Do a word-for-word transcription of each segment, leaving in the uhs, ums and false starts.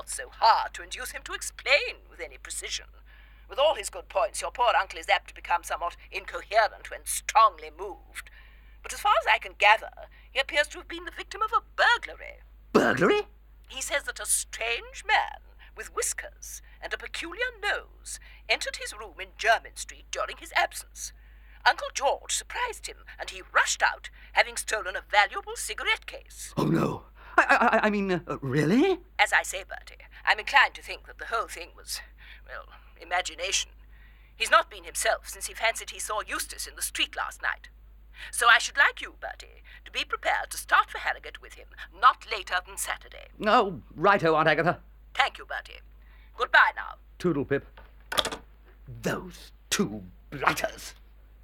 what's so hard to induce him to explain with any precision. With all his good points, your poor uncle is apt to become somewhat incoherent when strongly moved. But as far as I can gather, he appears to have been the victim of a burglary. Burglary? He says that a strange man with whiskers and a peculiar nose entered his room in Jermyn Street during his absence. Uncle George surprised him, and he rushed out, having stolen a valuable cigarette case. Oh, no. I, I, I mean, uh, really? As I say, Bertie, I'm inclined to think that the whole thing was, well, imagination. He's not been himself since he fancied he saw Eustace in the street last night. So I should like you, Bertie, to be prepared to start for Harrogate with him not later than Saturday. Oh, righto, Aunt Agatha. Thank you, Bertie. Goodbye now. Toodle, Pip. Those two blighters.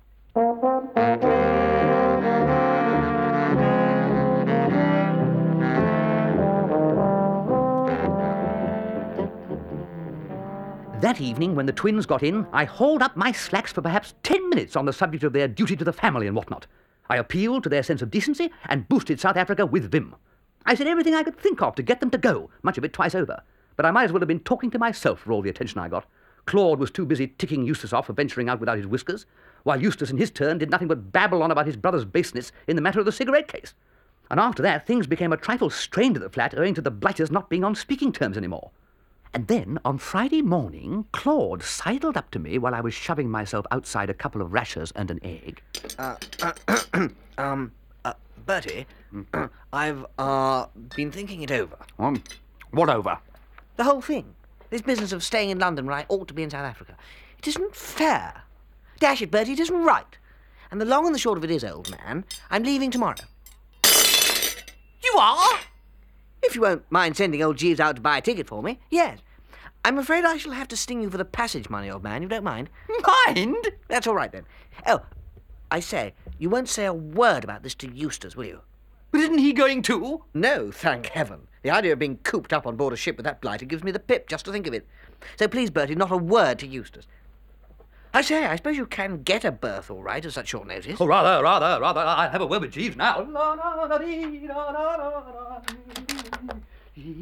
That evening, when the twins got in, I hauled up my slacks for perhaps ten minutes on the subject of their duty to the family and whatnot. I appealed to their sense of decency and boosted South Africa with vim. I said everything I could think of to get them to go, much of it twice over. But I might as well have been talking to myself for all the attention I got. Claude was too busy ticking Eustace off for venturing out without his whiskers, while Eustace in his turn did nothing but babble on about his brother's baseness in the matter of the cigarette case. And after that, things became a trifle strained at the flat owing to the blighters not being on speaking terms anymore. And then, on Friday morning, Claude sidled up to me while I was shoving myself outside a couple of rashers and an egg. Uh, uh, um, uh, Bertie, uh, I've, uh, been thinking it over. Um, what over? The whole thing. This business of staying in London when I ought to be in South Africa. It isn't fair. Dash it, Bertie, it isn't right. And the long and the short of it is, old man, I'm leaving tomorrow. You are? If you won't mind sending old Jeeves out to buy a ticket for me, yes. I'm afraid I shall have to sting you for the passage money, old man, you don't mind? Mind? That's all right, then. Oh, I say, you won't say a word about this to Eustace, will you? But isn't he going too? No, thank heaven. The idea of being cooped up on board a ship with that blighter gives me the pip just to think of it. So please, Bertie, not a word to Eustace. I say, I suppose you can get a berth all right at such short notice. Oh, rather, rather, rather. I'll have a word with Jeeves now.